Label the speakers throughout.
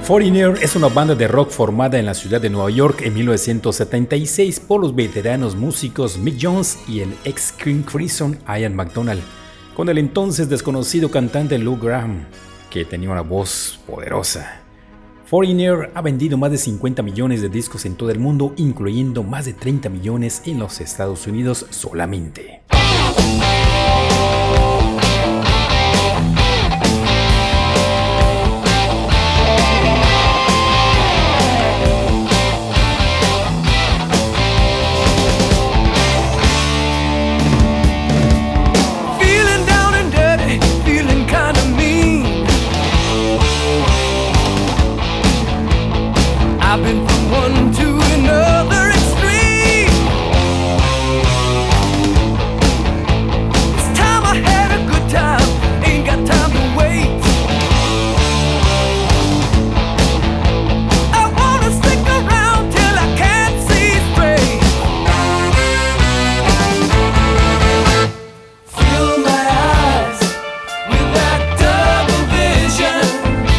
Speaker 1: Foreigner es una banda de rock formada en la ciudad de Nueva York en 1976 por los veteranos músicos Mick Jones y el ex King Crimson Ian MacDonald, con el entonces desconocido cantante Lou Graham, que tenía una voz poderosa. Foreigner ha vendido más de 50 millones de discos en todo el mundo, incluyendo más de 30 millones en los Estados Unidos solamente.
Speaker 2: I've been from one to another extreme. This time I had a good time, ain't got time to wait. I wanna stick around till I can't see straight. Fill my eyes with that double vision.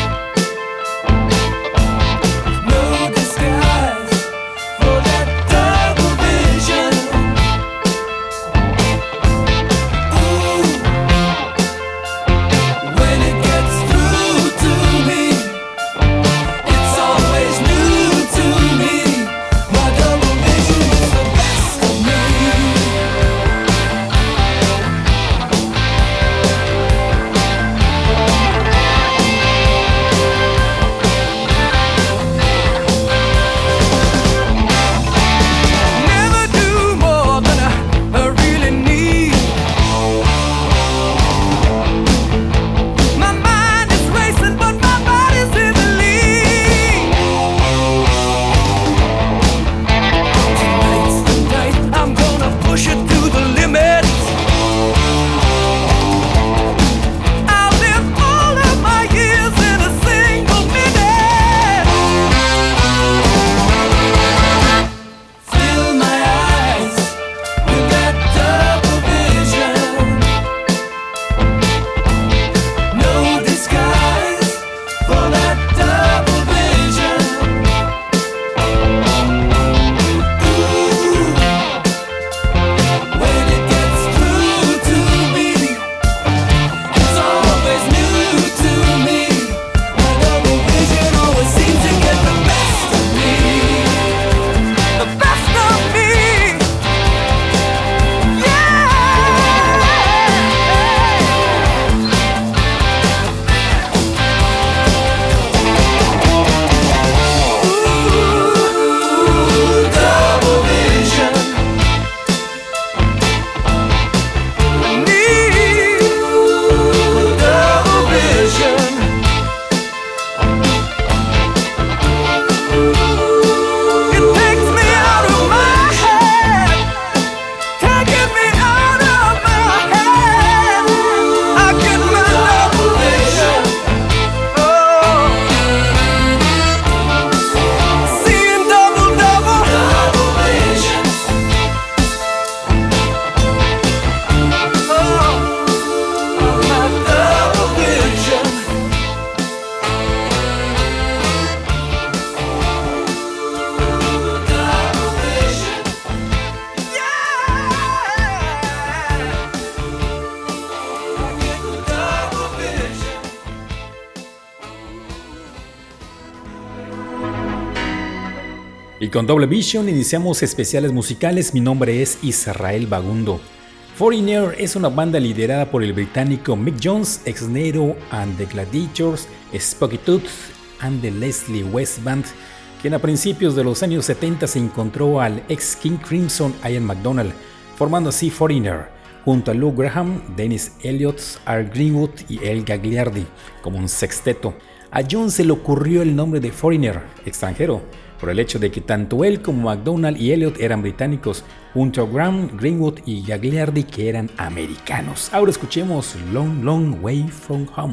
Speaker 1: Y con Double Vision iniciamos especiales musicales. Mi nombre es Israel Bagundo. Foreigner es una banda liderada por el británico Mick Jones, ex Nero and the Gladiators, Spooky Tooth and the Leslie West Band, quien a principios de los años 70 se encontró al ex King Crimson Ian MacDonald, formando así Foreigner, junto a Lou Graham, Dennis Elliott, Art Greenwood y El Gagliardi, como un sexteto. A Jones se le ocurrió el nombre de Foreigner, extranjero, por el hecho de que tanto él como MacDonald y Elliott eran británicos, junto a Graham, Greenwood y Gagliardi, que eran americanos. Ahora escuchemos Long Long Way From Home.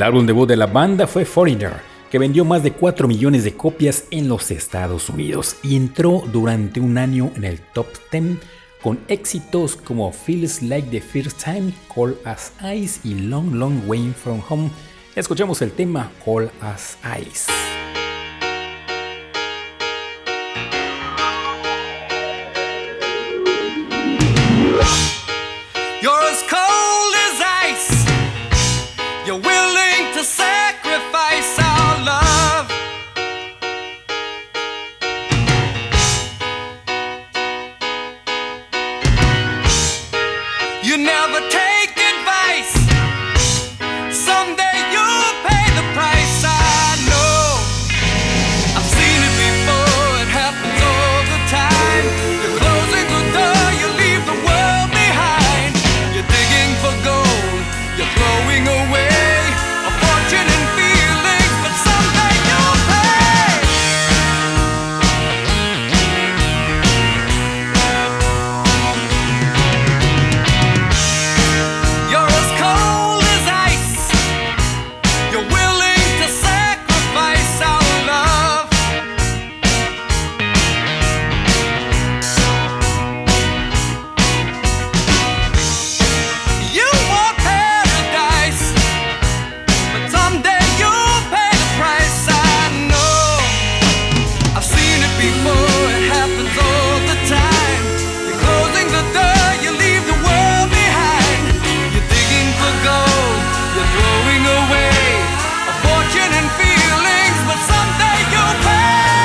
Speaker 1: El álbum debut de la banda fue Foreigner, que vendió más de 4 millones de copias en los Estados Unidos y entró durante un año en el top 10 con éxitos como Feels Like the First Time, Cold as Ice y Long Long Way From Home. Escuchamos el tema Cold as Ice.
Speaker 2: You're as cold as ice. You're willing to sacrifice our love. You never take advice. Someday you'll pay the price. I know. I've seen it before. It happens all the time. You're closing the door. You leave the world behind. You're digging for gold. You're throwing away a fortune and feelings, but someday you'll pay. You're as cold as ice. You're willing to sacrifice our love. You want paradise, but someday you'll pay the price. I know. I've seen it before. It happens all the time. You're closing the door. You leave the world behind. You're digging for gold. You're throwing away a fortune and feelings, but someday you'll pay.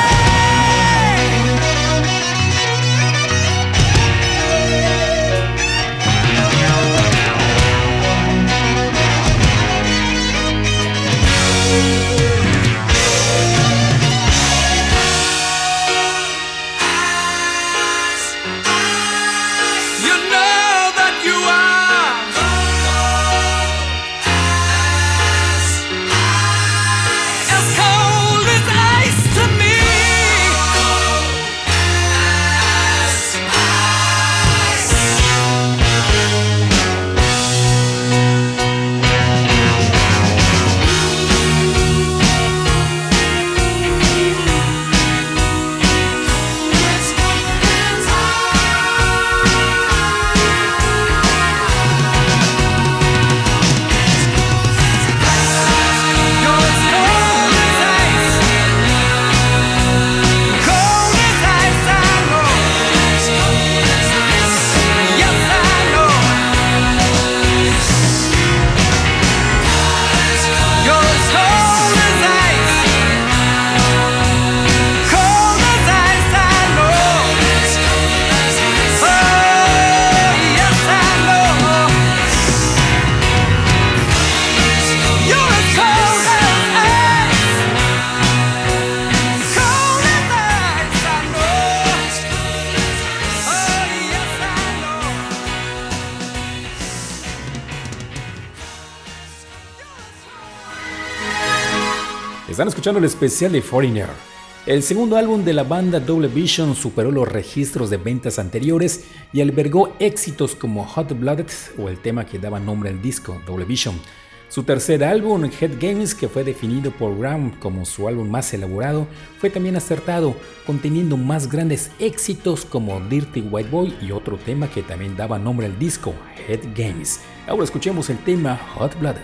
Speaker 2: You know that you are as cold as ice to me. You're as cold as ice. Cold as ice, I know. Yes, I know. You're as cold as ice. Cold as ice, I know. Oh, yes, I know. You're as cold as ice. Cold as ice, I know. Oh, yes, I know.
Speaker 1: Están escuchando el especial de Foreigner. El segundo álbum de la banda Double Vision superó los registros de ventas anteriores y albergó éxitos como Hot Blooded o el tema que daba nombre al disco, Double Vision. Su tercer álbum, Head Games, que fue definido por Graham como su álbum más elaborado, fue también acertado, conteniendo más grandes éxitos como Dirty White Boy y otro tema que también daba nombre al disco, Head Games. Ahora escuchemos el tema Hot Blooded.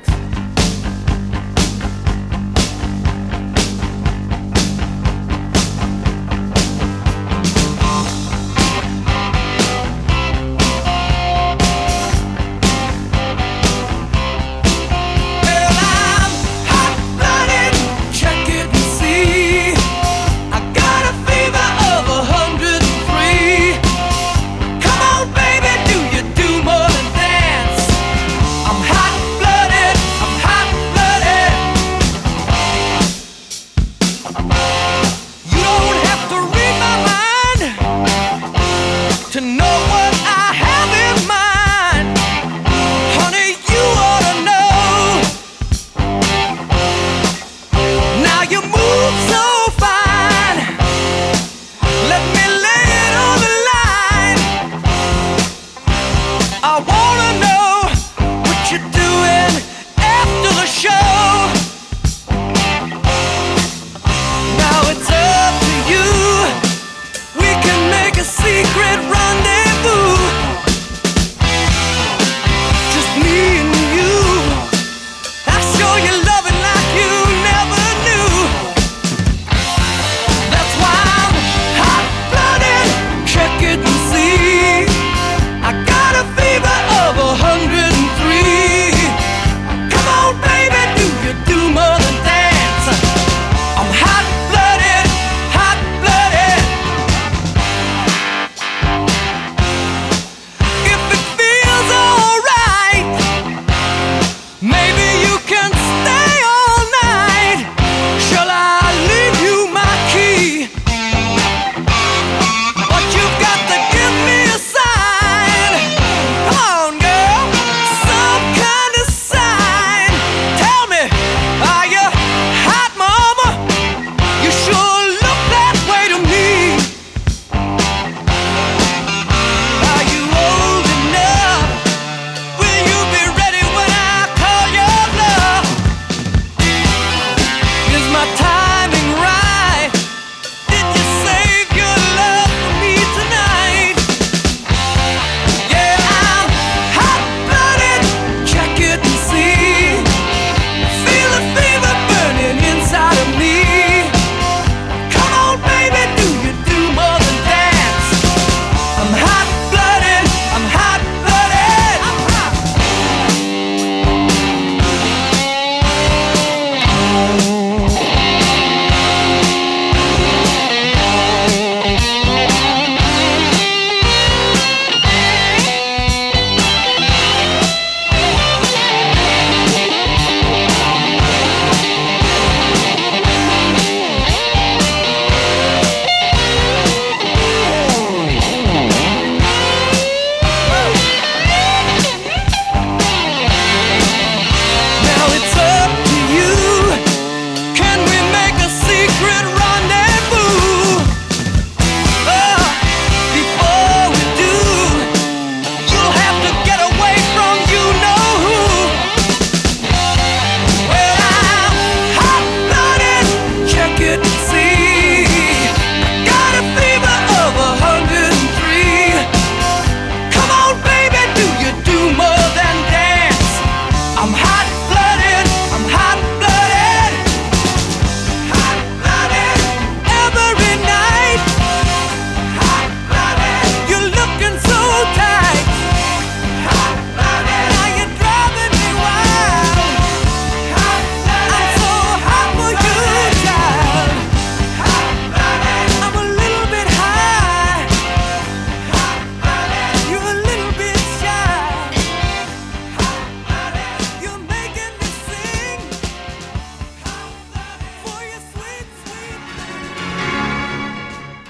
Speaker 2: Well, I'm hot-blooded, check it and see. I got a fever of 103. Come on, baby, do you do more than dance? I'm hot-blooded, I'm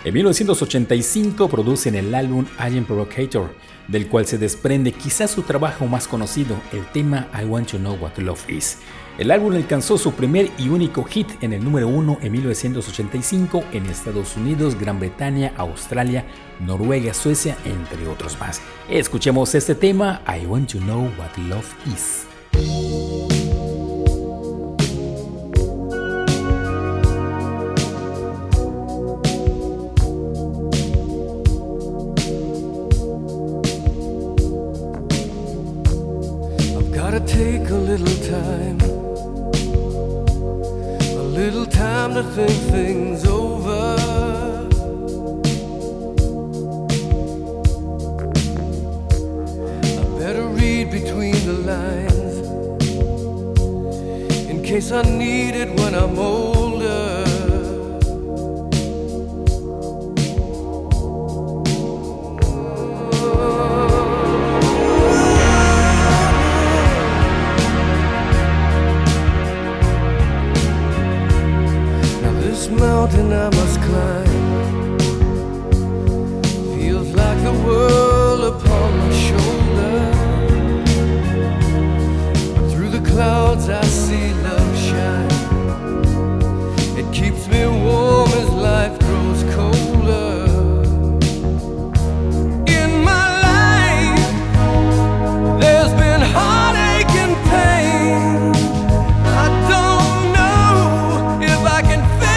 Speaker 1: En 1985 producen el álbum I Am Provocator, del cual se desprende quizás su trabajo más conocido, el tema I Want to Know What Love Is. El álbum alcanzó su primer y único hit en el número 1 en 1985 en Estados Unidos, Gran Bretaña, Australia, Noruega, Suecia, entre otros más. Escuchemos este tema, I Want to Know What Love Is.
Speaker 3: Take a little time to think things over. I better read between the lines in case I need it when I'm older. Mountain I must climb feels like the world upon my shoulder. Through the clouds I see love shine. It keeps me warm as life grows colder. In my life there's been heartache and pain. I don't know if I can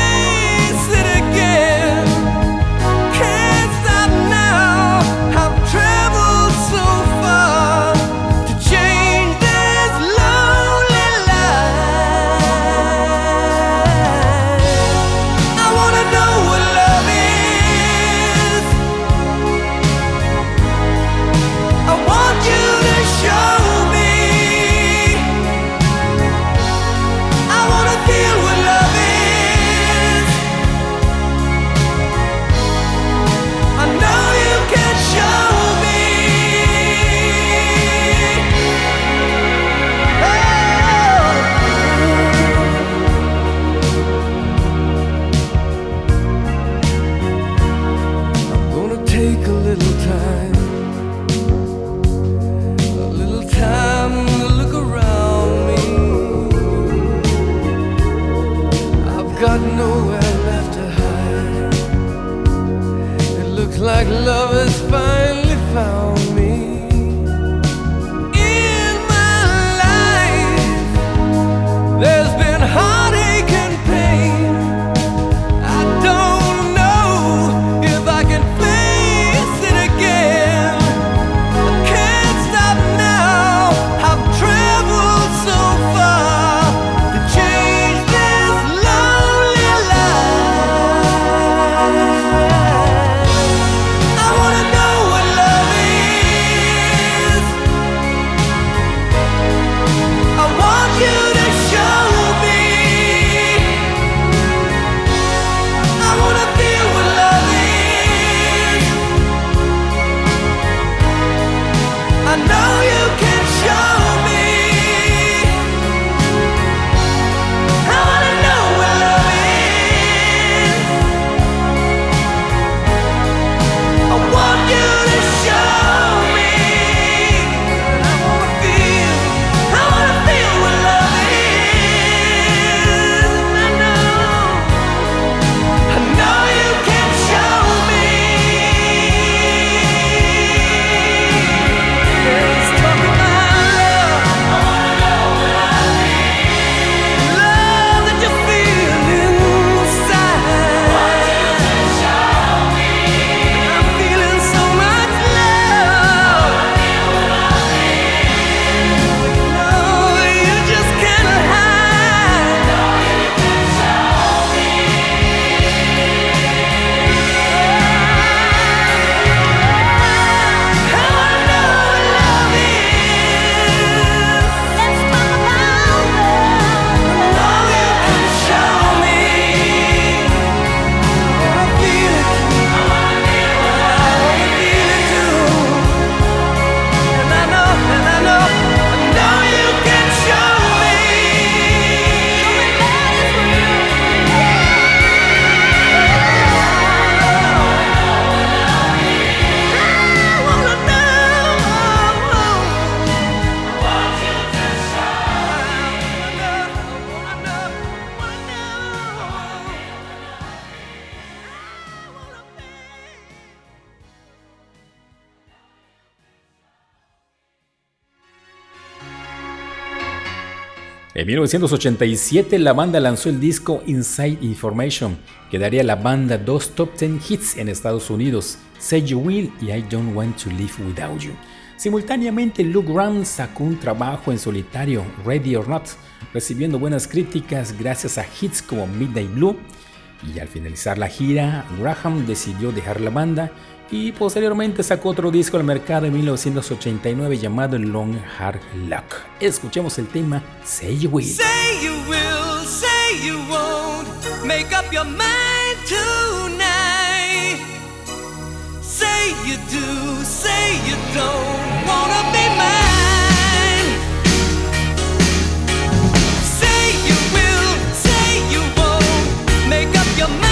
Speaker 3: like love has finally found me. In my life there's been heartache and pain. I don't know if I can face it again. I can't stop now. I've traveled so far to change this lonely life. I wanna know what love is.
Speaker 1: En 1987 la banda lanzó el disco Inside Information, que daría a la banda 2 top 10 hits en Estados Unidos, Say You Will y I Don't Want to Live Without You. Simultáneamente Luke Graham sacó un trabajo en solitario, Ready or Not, recibiendo buenas críticas gracias a hits como Midnight Blue, y al finalizar la gira, Graham decidió dejar la banda y posteriormente sacó otro disco al mercado en 1989 llamado Long Hard Luck. Escuchemos el tema Say You Will.
Speaker 2: Say you will, say you won't, make up your mind tonight. Say you do, say you don't, wanna be mine. Say you will, say you won't, make up your mind.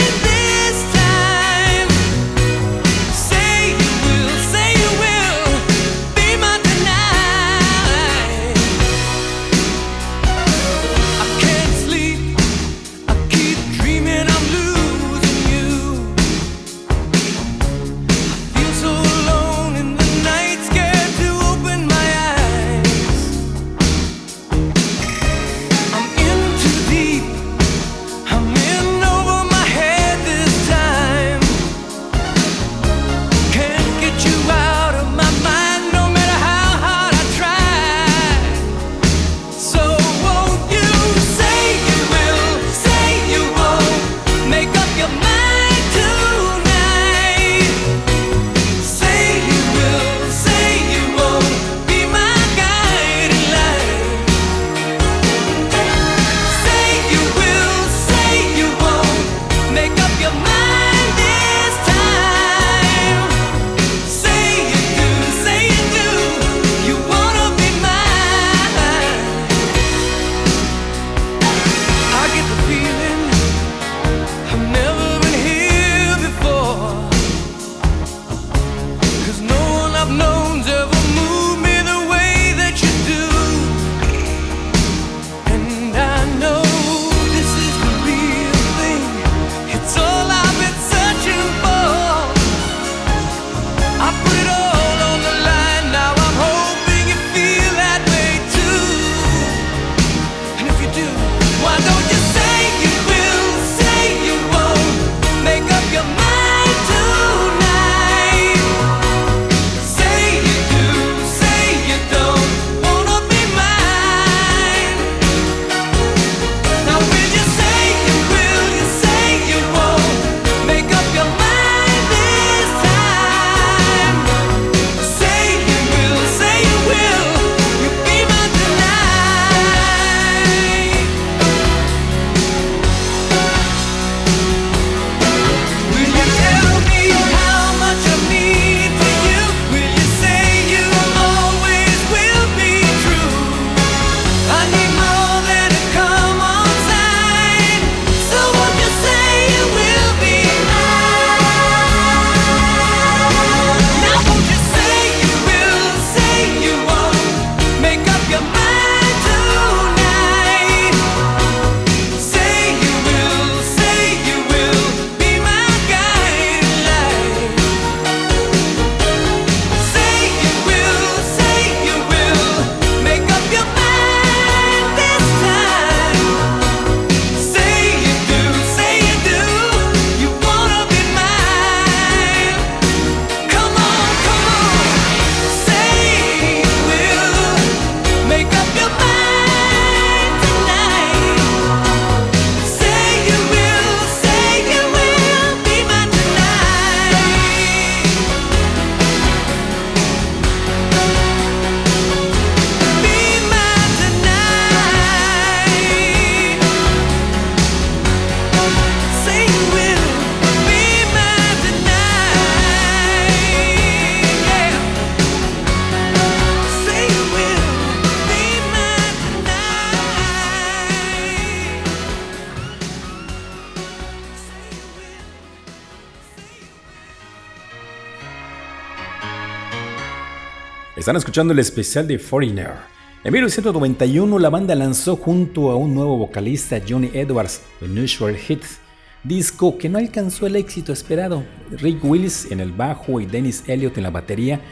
Speaker 1: Están escuchando el especial de Foreigner. En 1991 la banda lanzó junto a un nuevo vocalista, Johnny Edwards, Unusual Hits, disco que no alcanzó el éxito esperado. Rick Willis en el bajo y Dennis Elliott en la batería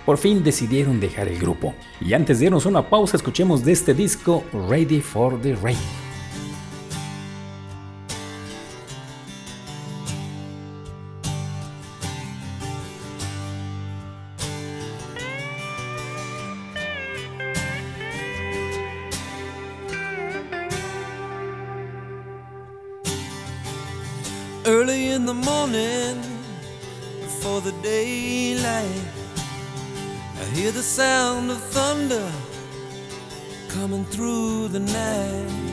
Speaker 1: por fin decidieron dejar el grupo. Y antes de irnos a una pausa, escuchemos de este disco Ready for the Rain.
Speaker 3: Early in the morning, before the daylight, I hear the sound of thunder coming through the night.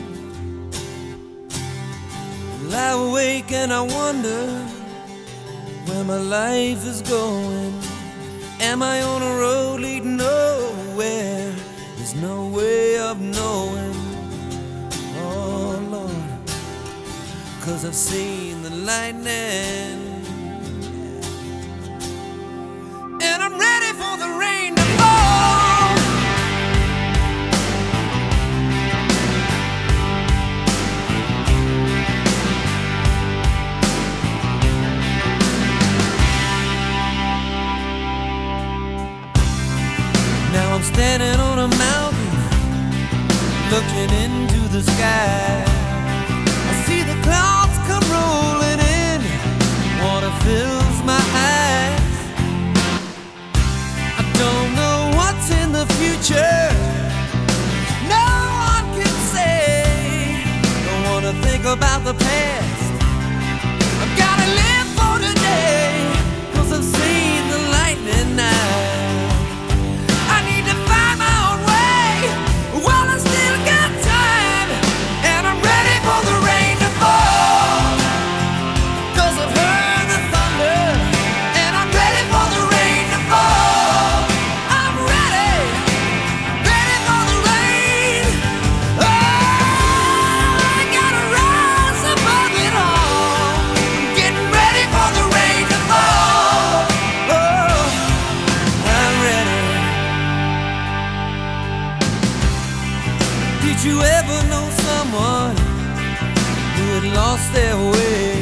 Speaker 3: I awake and I wonder where my life is going. Am I on a road leading nowhere? There's no way of knowing. Oh Lord, 'cause I've seen the lightning, and I'm ready for the rain to fall. Now I'm standing on a mountain, looking into the sky. I see the clouds come rolling in, water fills my eyes. I don't know what's in the future, no one can say. Don't wanna think about the past, I've gotta live for today, 'cause I've seen the lightning now. I need to find my own way while I still got time, and I'm ready for the rain to fall, 'cause I've heard the thunder, and I'm ready for the rain to fall. I'm ready, ready for the rain. Oh, I gotta rise above it all. I'm getting ready for the rain to fall. Oh, I'm ready. Did you ever know someone who had lost their way?